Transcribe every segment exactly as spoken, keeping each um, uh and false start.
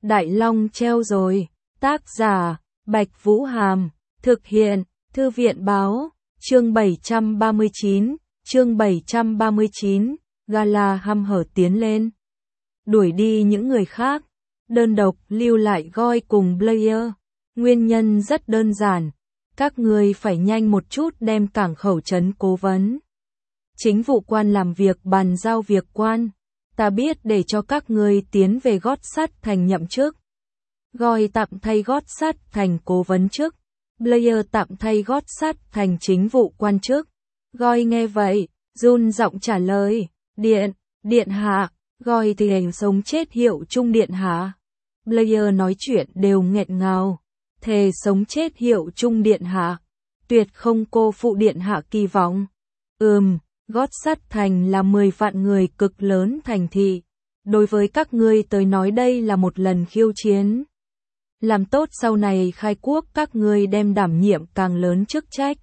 Đại Long treo rồi. Tác giả, Bạch Vũ Hàm. Thực hiện, Thư viện Báo. Chương bảy trăm ba mươi chín. Chương bảy trăm ba mươi chín. Gala hăm hở tiến lên. Đuổi đi những người khác. Đơn độc lưu lại Goy cùng Blair. Nguyên nhân rất đơn giản. Các ngươi phải nhanh một chút đem cảng khẩu trấn cố vấn. Chính vụ quan làm việc bàn giao việc quan. Ta biết để cho các ngươi tiến về Gót Sắt Thành nhậm chức. Goy tạm thay Gót Sắt Thành cố vấn chức. Blair tạm thay Gót Sắt Thành chính vụ quan chức. Goy nghe vậy, run giọng trả lời, điện, điện hạ. Goy thì hành sống chết hiệu trung điện hạ. Blair nói chuyện đều nghẹn ngào. Thề sống chết hiệu trung điện hạ. Tuyệt không cô phụ điện hạ kỳ vọng. Ừm, Gót Sắt Thành là mười vạn người cực lớn thành thị. Đối với các ngươi tới nói đây là một lần khiêu chiến. Làm tốt sau này khai quốc các ngươi đem đảm nhiệm càng lớn chức trách.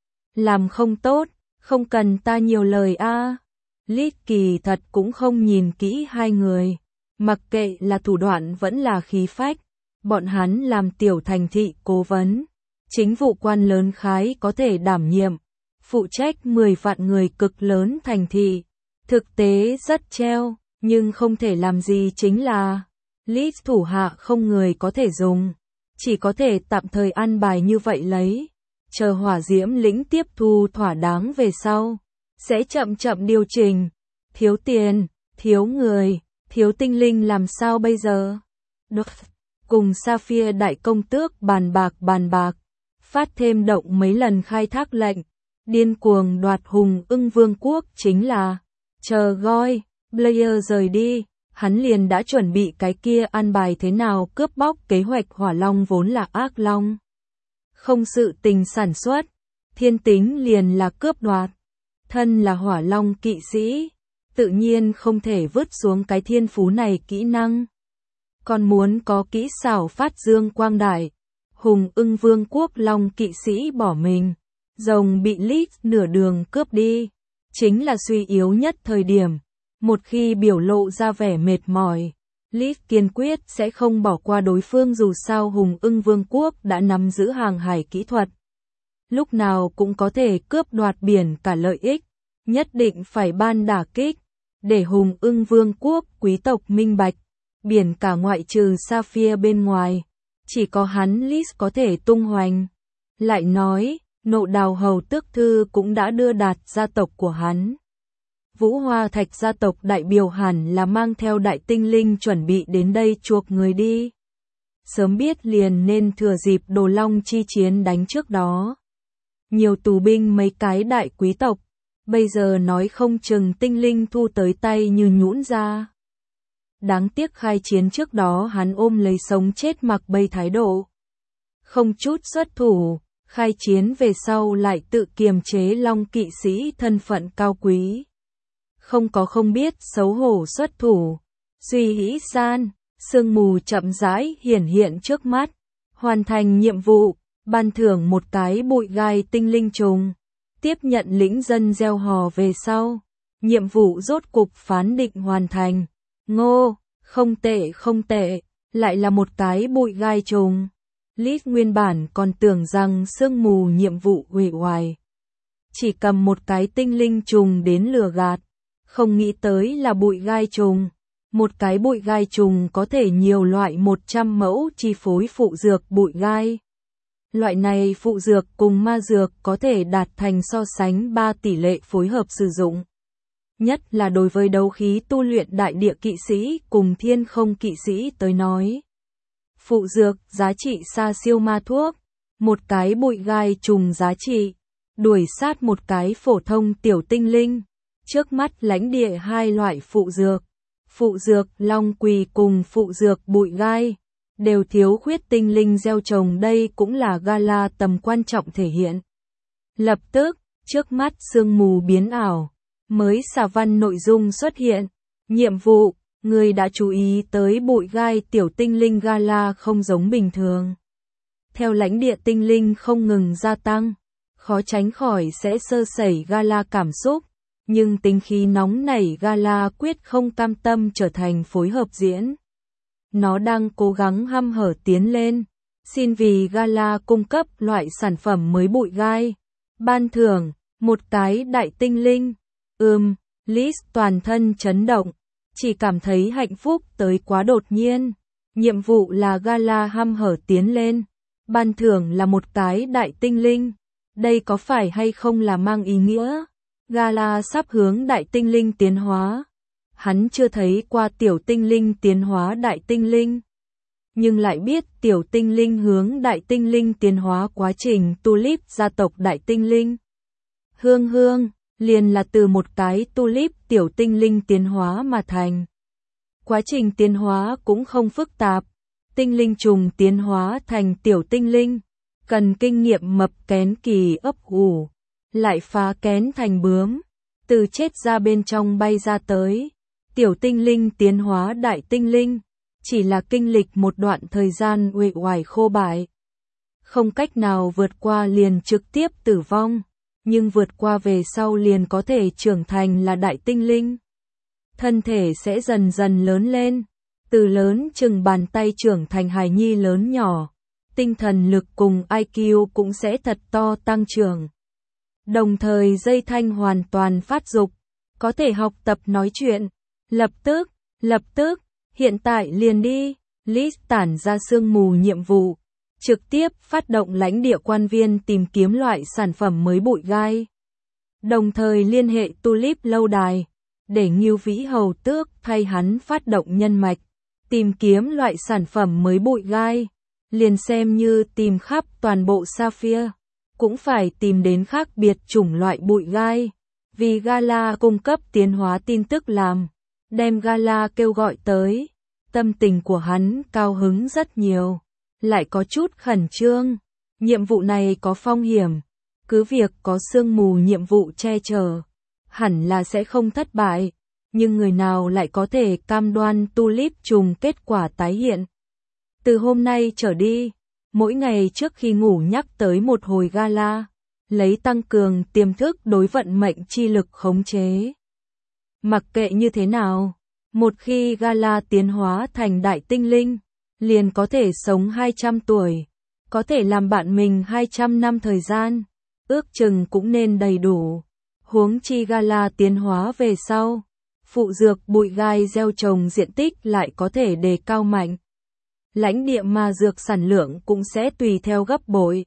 Làm không tốt, không cần ta nhiều lời a. À. Lít kỳ thật cũng không nhìn kỹ hai người. Mặc kệ là thủ đoạn vẫn là khí phách. Bọn hắn làm tiểu thành thị cố vấn. Chính vụ quan lớn khái có thể đảm nhiệm. Phụ trách mười vạn người cực lớn thành thị. Thực tế rất treo, nhưng không thể làm gì chính là Lít thủ hạ không người có thể dùng. Chỉ có thể tạm thời ăn bài như vậy lấy. Chờ Hỏa Diễm lĩnh tiếp thu thỏa đáng về sau. Sẽ chậm chậm điều chỉnh. Thiếu tiền, thiếu người, thiếu tinh linh làm sao bây giờ? Được. Cùng Sapphire đại công tước bàn bạc bàn bạc. Phát thêm động mấy lần khai thác lệnh. Điên cuồng đoạt Hùng Ưng Vương quốc chính là. Chờ Goy, Blair rời đi. Hắn liền đã chuẩn bị cái kia an bài thế nào cướp bóc kế hoạch Hỏa Long vốn là ác long. Không sự tình sản xuất. Thiên tính liền là cướp đoạt. Thân là Hỏa Long kỵ sĩ. Tự nhiên không thể vứt xuống cái thiên phú này kỹ năng. Còn muốn có kỹ xảo phát dương quang đại. Hùng Ưng Vương quốc Long kỵ sĩ bỏ mình. Rồng bị Lít nửa đường cướp đi. Chính là suy yếu nhất thời điểm. Một khi biểu lộ ra vẻ mệt mỏi, Lít kiên quyết sẽ không bỏ qua đối phương dù sao Hùng Ưng Vương quốc đã nắm giữ hàng hải kỹ thuật. Lúc nào cũng có thể cướp đoạt biển cả lợi ích. Nhất định phải ban đả kích. Để Hùng Ưng Vương quốc quý tộc minh bạch. Biển cả ngoại trừ Sapphire bên ngoài. Chỉ có hắn Lít có thể tung hoành. Lại nói, Nộ Đào Hầu Tước Thư cũng đã đưa đạt gia tộc của hắn. Vũ Hoa Thạch gia tộc đại biểu hẳn là mang theo đại tinh linh chuẩn bị đến đây chuộc người đi. Sớm biết liền nên thừa dịp Đồ Long chi chiến đánh trước đó. Nhiều tù binh mấy cái đại quý tộc. Bây giờ nói không chừng tinh linh thu tới tay như nhũn ra. Đáng tiếc khai chiến trước đó hắn ôm lấy sống chết mặc bay thái độ. Không chút xuất thủ, khai chiến về sau lại tự kiềm chế Long kỵ sĩ thân phận cao quý. Không có không biết xấu hổ xuất thủ. Suy nghĩ gian, sương mù chậm rãi hiển hiện trước mắt. Hoàn thành nhiệm vụ, ban thưởng một cái bụi gai tinh linh trùng. Tiếp nhận lĩnh dân gieo hò về sau. Nhiệm vụ rốt cục phán định hoàn thành. Ngô, không tệ không tệ, lại là một cái bụi gai trùng. Lít nguyên bản còn tưởng rằng sương mù nhiệm vụ uể oải. Chỉ cầm một cái tinh linh trùng đến lừa gạt. Không nghĩ tới là bụi gai trùng. Một cái bụi gai trùng có thể nhiều loại một trăm mẫu chi phối phụ dược bụi gai. Loại này phụ dược cùng ma dược có thể đạt thành so sánh ba tỷ lệ phối hợp sử dụng. Nhất là đối với đấu khí tu luyện đại địa kỵ sĩ cùng thiên không kỵ sĩ tới nói. Phụ dược giá trị xa siêu ma thuốc. Một cái bụi gai trùng giá trị. Đuổi sát một cái phổ thông tiểu tinh linh. Trước mắt lãnh địa hai loại phụ dược. Phụ dược long quỳ cùng phụ dược bụi gai. Đều thiếu khuyết tinh linh gieo trồng đây cũng là gala tầm quan trọng thể hiện. Lập tức, trước mắt sương mù biến ảo. Mới xà văn nội dung xuất hiện. Nhiệm vụ, người đã chú ý tới bụi gai tiểu tinh linh gala không giống bình thường. Theo lãnh địa tinh linh không ngừng gia tăng. Khó tránh khỏi sẽ sơ sẩy gala cảm xúc. Nhưng tính khí nóng nảy gala quyết không cam tâm trở thành phối hợp diễn. Nó đang cố gắng hăm hở tiến lên. Xin vì Gala cung cấp loại sản phẩm mới bụi gai. Ban thưởng, một cái đại tinh linh. Ừm, Liz toàn thân chấn động. Chỉ cảm thấy hạnh phúc tới quá đột nhiên. Nhiệm vụ là Gala hăm hở tiến lên. Ban thưởng là một cái đại tinh linh. Đây có phải hay không là mang ý nghĩa? Gala sắp hướng đại tinh linh tiến hóa. Hắn chưa thấy qua tiểu tinh linh tiến hóa đại tinh linh. Nhưng lại biết tiểu tinh linh hướng đại tinh linh tiến hóa quá trình tulip gia tộc đại tinh linh. Hương hương, liền là từ một cái tulip tiểu tinh linh tiến hóa mà thành. Quá trình tiến hóa cũng không phức tạp. Tinh linh trùng tiến hóa thành tiểu tinh linh. Cần kinh nghiệm mập kén kỳ ấp ủ. Lại phá kén thành bướm. Từ chết ra bên trong bay ra tới. Tiểu tinh linh tiến hóa đại tinh linh. Chỉ là kinh lịch một đoạn thời gian uể oải khô bại. Không cách nào vượt qua liền trực tiếp tử vong. Nhưng vượt qua về sau liền có thể trưởng thành là đại tinh linh. Thân thể sẽ dần dần lớn lên. Từ lớn chừng bàn tay trưởng thành hài nhi lớn nhỏ. Tinh thần lực cùng i kiu cũng sẽ thật to tăng trưởng. Đồng thời dây thanh hoàn toàn phát dục. Có thể học tập nói chuyện. Lập tức, lập tức, hiện tại liền đi. Liz tản ra sương mù nhiệm vụ. Trực tiếp phát động lãnh địa quan viên tìm kiếm loại sản phẩm mới bụi gai. Đồng thời liên hệ tulip lâu đài. Để Ngưu Vĩ Hầu Tước thay hắn phát động nhân mạch. Tìm kiếm loại sản phẩm mới bụi gai. Liền xem như tìm khắp toàn bộ Sapphire. Cũng phải tìm đến khác biệt chủng loại bụi gai. Vì Gala cung cấp tiến hóa tin tức làm. Đem Gala kêu gọi tới. Tâm tình của hắn cao hứng rất nhiều. Lại có chút khẩn trương. Nhiệm vụ này có phong hiểm. Cứ việc có sương mù nhiệm vụ che chở. Hẳn là sẽ không thất bại. Nhưng người nào lại có thể cam đoan tulip trùng kết quả tái hiện. Từ hôm nay trở đi, mỗi ngày trước khi ngủ nhắc tới một hồi Gala. Lấy tăng cường tiềm thức đối vận mệnh chi lực khống chế. Mặc kệ như thế nào, một khi Gala tiến hóa thành đại tinh linh, liền có thể sống hai trăm tuổi, có thể làm bạn mình hai trăm năm thời gian, ước chừng cũng nên đầy đủ. Huống chi Gala tiến hóa về sau, phụ dược bụi gai gieo trồng diện tích lại có thể đề cao mạnh. Lãnh địa ma dược sản lượng cũng sẽ tùy theo gấp bội.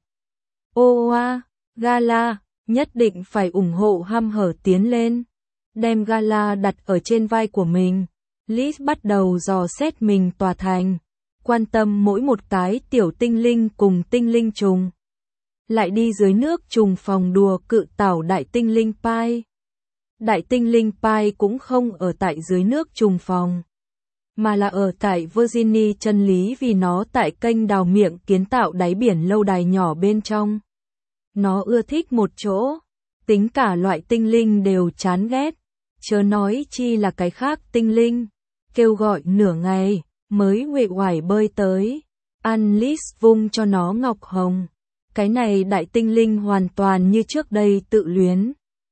Ô oa, Gala, nhất định phải ủng hộ hăm hở tiến lên. Đem Gala đặt ở trên vai của mình. Liz bắt đầu dò xét mình tòa thành. Quan tâm mỗi một cái tiểu tinh linh cùng tinh linh trùng. Lại đi dưới nước trùng phòng đùa cự tảo đại tinh linh Pai. Đại tinh linh Pai cũng không ở tại dưới nước trùng phòng. Mà là ở tại Virginia chân lý vì nó tại kênh đào miệng kiến tạo đáy biển lâu đài nhỏ bên trong. Nó ưa thích một chỗ. Tính cả loại tinh linh đều chán ghét. Chớ nói chi là cái khác tinh linh. Kêu gọi nửa ngày, mới uể oải bơi tới. Anlis vung cho nó ngọc hồng. Cái này đại tinh linh hoàn toàn như trước đây tự luyến.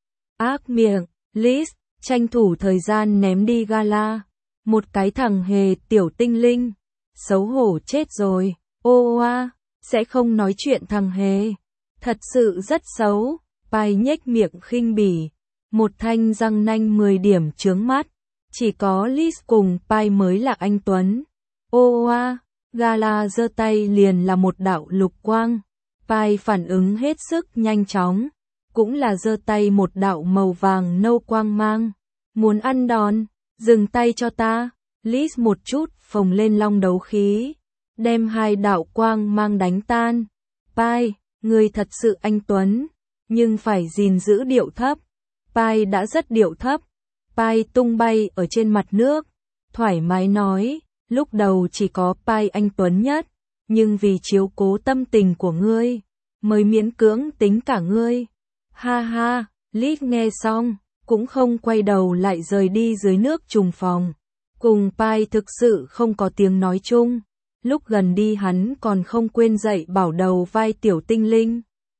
Ác miệng, Liz, tranh thủ thời gian ném đi Gala. Một cái thằng hề tiểu tinh linh. Xấu hổ chết rồi, ô oa, sẽ không nói chuyện thằng hề. Thật sự rất xấu, Pai nhếch miệng khinh bỉ. Một thanh răng nanh mười điểm chướng mắt. Chỉ có Liz cùng Pai mới là anh Tuấn. Ô oa, Gala giơ tay liền là một đạo lục quang. Pai phản ứng hết sức nhanh chóng. Cũng là giơ tay một đạo màu vàng nâu quang mang. Muốn ăn đòn, dừng tay cho ta. Liz một chút phồng lên long đấu khí. Đem hai đạo quang mang đánh tan. Pai, người thật sự anh Tuấn. Nhưng phải gìn giữ điệu thấp. Pai đã rất điệu thấp. Pai tung bay ở trên mặt nước. Thoải mái nói, lúc đầu chỉ có Pai anh Tuấn nhất. Nhưng vì chiếu cố tâm tình của ngươi, mới miễn cưỡng tính cả ngươi. Ha ha, Liz nghe xong, cũng không quay đầu lại rời đi dưới nước trùng phòng. Cùng Pai thực sự không có tiếng nói chung. Lúc gần đi hắn còn không quên dạy bảo đầu vai tiểu tinh linh.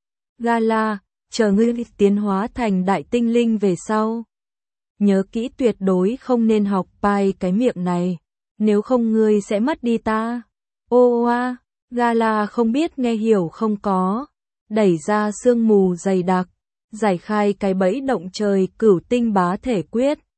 Gala, chờ ngươi tiến hóa thành đại tinh linh về sau. Nhớ kỹ tuyệt đối không nên học Pai cái miệng này. nếu không ngươi sẽ mất đi ta. Ô oa, Gala không biết nghe hiểu không có, đẩy ra sương mù dày đặc, giải khai cái bẫy động trời cửu tinh bá thể quyết.